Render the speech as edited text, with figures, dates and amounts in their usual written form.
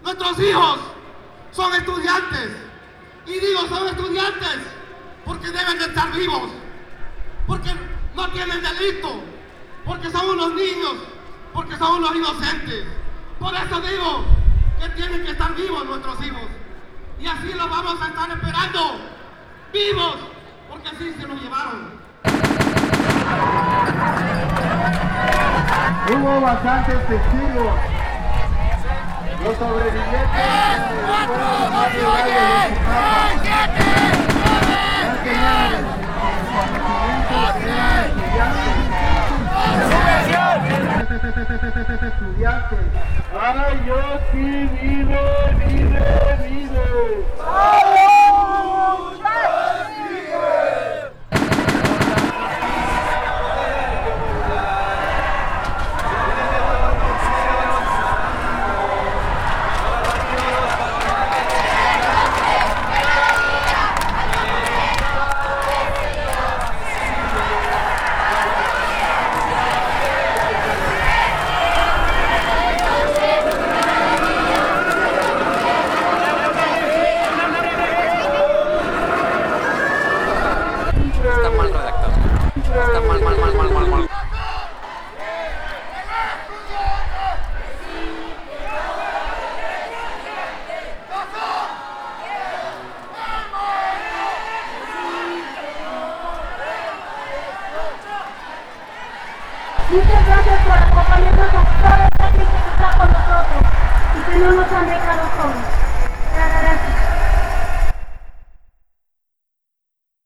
Nuestros hijos son estudiantes. Y digo son estudiantes porque deben de estar vivos, porque no tienen delito, porque son unos niños, porque son unos inocentes. Por eso digo que tienen que estar vivos nuestros hijos. Y así los vamos a estar esperando vivos, porque así se los llevaron. Hubo bastantes testigos. Los sobrevivientes. 4, 2, 10, 7, Estudiantes. Ay, yo sí, vive. Muchas gracias por acompañarnos a toda esta gente que está con nosotros y que no nos han dejado solos. Te agradezco.